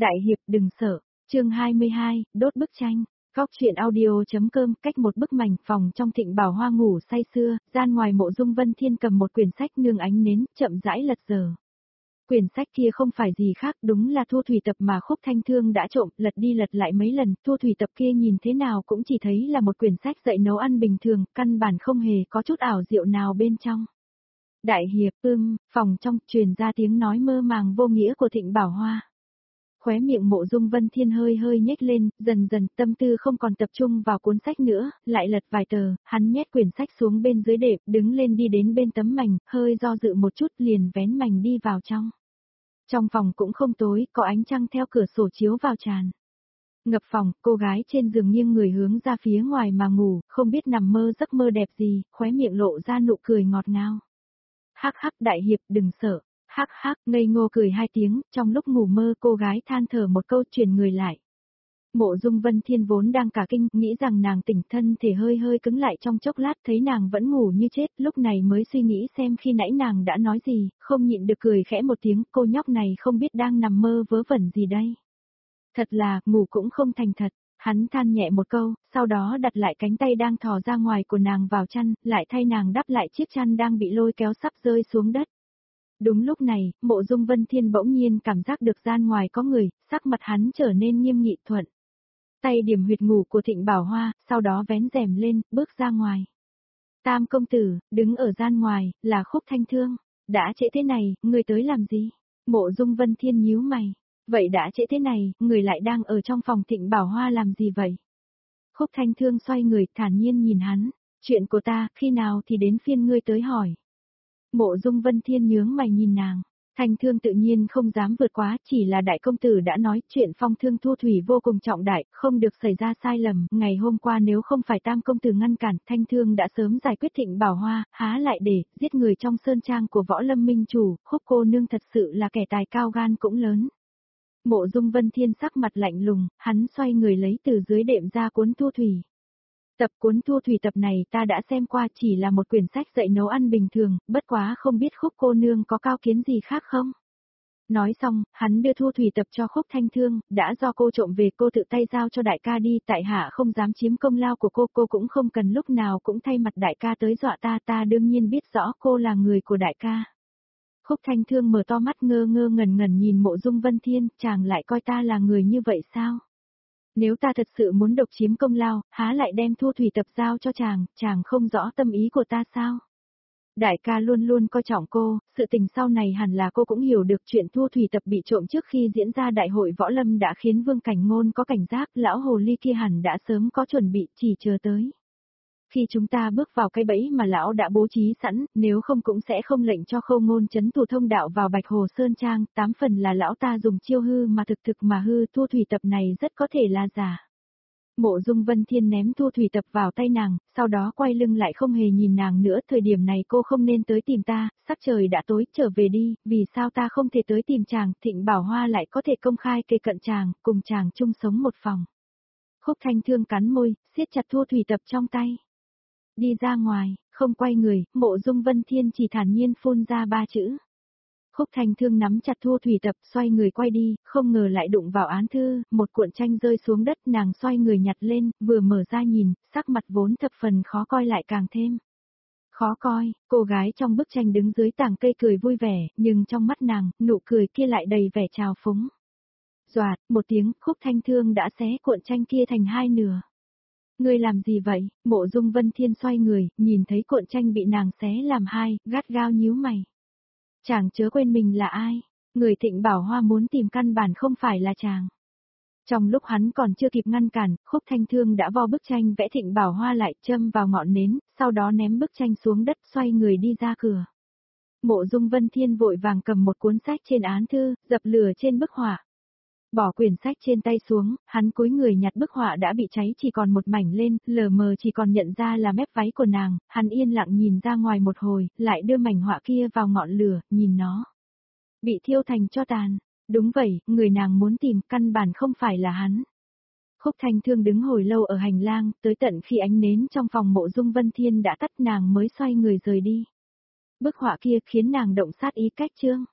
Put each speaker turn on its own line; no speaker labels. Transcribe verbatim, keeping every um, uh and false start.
Đại hiệp đừng sợ, chương hai mươi hai, đốt bức tranh. Góc truyện audio.com. Cách một bức mảnh phòng trong Thịnh Bảo Hoa ngủ say sưa, gian ngoài Mộ Dung Vân Thiên cầm một quyển sách nương ánh nến, chậm rãi lật dở. Quyển sách kia không phải gì khác, đúng là Thu Thủy Tập mà Khúc Thanh Thương đã trộm, lật đi lật lại mấy lần, Thu Thủy Tập kia nhìn thế nào cũng chỉ thấy là một quyển sách dạy nấu ăn bình thường, căn bản không hề có chút ảo diệu nào bên trong. Đại hiệp, ưm, phòng trong truyền ra tiếng nói mơ màng vô nghĩa của Thịnh Bảo Hoa. Khóe miệng Mộ Dung Vân Thiên hơi hơi nhếch lên, dần dần tâm tư không còn tập trung vào cuốn sách nữa, lại lật vài tờ, hắn nhét quyển sách xuống bên dưới đệm, đứng lên đi đến bên tấm mành, hơi do dự một chút liền vén mành đi vào trong. Trong phòng cũng không tối, có ánh trăng theo cửa sổ chiếu vào tràn. Ngập phòng, cô gái trên giường nghiêng người hướng ra phía ngoài mà ngủ, không biết nằm mơ giấc mơ đẹp gì, khóe miệng lộ ra nụ cười ngọt ngào. Hắc hắc đại hiệp đừng sợ. Hắc hắc, ngây ngô cười hai tiếng, trong lúc ngủ mơ cô gái than thở một câu chuyển người lại. Mộ Dung Vân Thiên vốn đang cả kinh, nghĩ rằng nàng tỉnh, thân thể hơi hơi cứng lại trong chốc lát, thấy nàng vẫn ngủ như chết, lúc này mới suy nghĩ xem khi nãy nàng đã nói gì, không nhịn được cười khẽ một tiếng, cô nhóc này không biết đang nằm mơ vớ vẩn gì đây. Thật là, ngủ cũng không thành thật, hắn than nhẹ một câu, sau đó đặt lại cánh tay đang thò ra ngoài của nàng vào chăn, lại thay nàng đắp lại chiếc chăn đang bị lôi kéo sắp rơi xuống đất. Đúng lúc này, Mộ Dung Vân Thiên bỗng nhiên cảm giác được gian ngoài có người, sắc mặt hắn trở nên nghiêm nghị thuận. Tay điểm huyệt ngủ của Thịnh Bảo Hoa, sau đó vén rèm lên, bước ra ngoài. Tam công tử, đứng ở gian ngoài, là Khúc Thanh Thương. Đã trễ thế này, người tới làm gì? Mộ Dung Vân Thiên nhíu mày. Vậy đã trễ thế này, người lại đang ở trong phòng Thịnh Bảo Hoa làm gì vậy? Khúc Thanh Thương xoay người, thản nhiên nhìn hắn. Chuyện của ta, khi nào thì đến phiên ngươi tới hỏi. Mộ Dung Vân Thiên nhướng mày nhìn nàng, Thanh Thương tự nhiên không dám vượt quá, chỉ là đại công tử đã nói chuyện phong thương Thu Thủy vô cùng trọng đại, không được xảy ra sai lầm, ngày hôm qua nếu không phải Tam công tử ngăn cản, Thanh Thương đã sớm giải quyết Thịnh Bảo Hoa, há lại để giết người trong sơn trang của Võ Lâm Minh chủ, Khúc cô nương thật sự là kẻ tài cao gan cũng lớn. Mộ Dung Vân Thiên sắc mặt lạnh lùng, hắn xoay người lấy từ dưới đệm ra cuốn Thu Thủy. Tập cuốn Thu Thủy tập này ta đã xem qua, chỉ là một quyển sách dạy nấu ăn bình thường, bất quá không biết Khúc cô nương có cao kiến gì khác không? Nói xong, hắn đưa Thu Thủy tập cho Khúc Thanh Thương, đã do cô trộm về cô tự tay giao cho đại ca đi, tại hạ không dám chiếm công lao của cô, cô cũng không cần lúc nào cũng thay mặt đại ca tới dọa ta, ta đương nhiên biết rõ cô là người của đại ca. Khúc Thanh Thương mở to mắt ngơ ngơ ngẩn ngẩn nhìn Mộ Dung Vân Thiên, chàng lại coi ta là người như vậy sao? Nếu ta thật sự muốn độc chiếm công lao, há lại đem Thu Thủy tập giao cho chàng, chàng không rõ tâm ý của ta sao? Đại ca luôn luôn coi trọng cô, sự tình sau này hẳn là cô cũng hiểu được, chuyện Thu Thủy tập bị trộm trước khi diễn ra đại hội võ lâm đã khiến Vương Cảnh Ngôn có cảnh giác, lão hồ ly kia hẳn đã sớm có chuẩn bị, chỉ chờ tới. Khi chúng ta bước vào cái bẫy mà lão đã bố trí sẵn, nếu không cũng sẽ không lệnh cho Khâu Ngôn trấn thủ thông đạo vào Bạch Hồ Sơn Trang, tám phần là lão ta dùng chiêu hư mà thực thực mà hư, Thu Thủy tập này rất có thể là giả. Mộ Dung Vân Thiên ném Thu Thủy tập vào tay nàng, sau đó quay lưng lại không hề nhìn nàng nữa, thời điểm này cô không nên tới tìm ta, sắc trời đã tối, trở về đi, vì sao ta không thể tới tìm chàng, Thịnh Bảo Hoa lại có thể công khai kề cận chàng, cùng chàng chung sống một phòng. Khúc Thanh Thương cắn môi, siết chặt Thu Thủy tập trong tay. Đi ra ngoài, không quay người, Mộ Dung Vân Thiên chỉ thản nhiên phun ra ba chữ. Khúc Thanh Thương nắm chặt Thu Thủy tập, xoay người quay đi, không ngờ lại đụng vào án thư, một cuộn tranh rơi xuống đất, nàng xoay người nhặt lên, vừa mở ra nhìn, sắc mặt vốn thập phần khó coi lại càng thêm. Khó coi, cô gái trong bức tranh đứng dưới tảng cây cười vui vẻ, nhưng trong mắt nàng, nụ cười kia lại đầy vẻ trào phúng. Doạt, một tiếng, Khúc Thanh Thương đã xé cuộn tranh kia thành hai nửa. Ngươi làm gì vậy? Mộ Dung Vân Thiên xoay người, nhìn thấy cuộn tranh bị nàng xé làm hai, gắt gao nhíu mày. Chàng chớ quên mình là ai? Người Thịnh Bảo Hoa muốn tìm căn bản không phải là chàng. Trong lúc hắn còn chưa kịp ngăn cản, Khúc Thanh Thương đã vo bức tranh vẽ Thịnh Bảo Hoa lại, châm vào ngọn nến, sau đó ném bức tranh xuống đất, xoay người đi ra cửa. Mộ Dung Vân Thiên vội vàng cầm một cuốn sách trên án thư, dập lửa trên bức họa. Bỏ quyển sách trên tay xuống, hắn cúi người nhặt bức họa đã bị cháy chỉ còn một mảnh lên, lờ mờ chỉ còn nhận ra là mép váy của nàng, hắn yên lặng nhìn ra ngoài một hồi, lại đưa mảnh họa kia vào ngọn lửa, nhìn nó. Bị thiêu thành tro tàn. Đúng vậy, người nàng muốn tìm căn bản không phải là hắn. Khúc Thanh Thương đứng hồi lâu ở hành lang, tới tận khi ánh nến trong phòng Mộ Dung Vân Thiên đã tắt nàng mới xoay người rời đi. Bức họa kia khiến nàng động sát ý cách chương.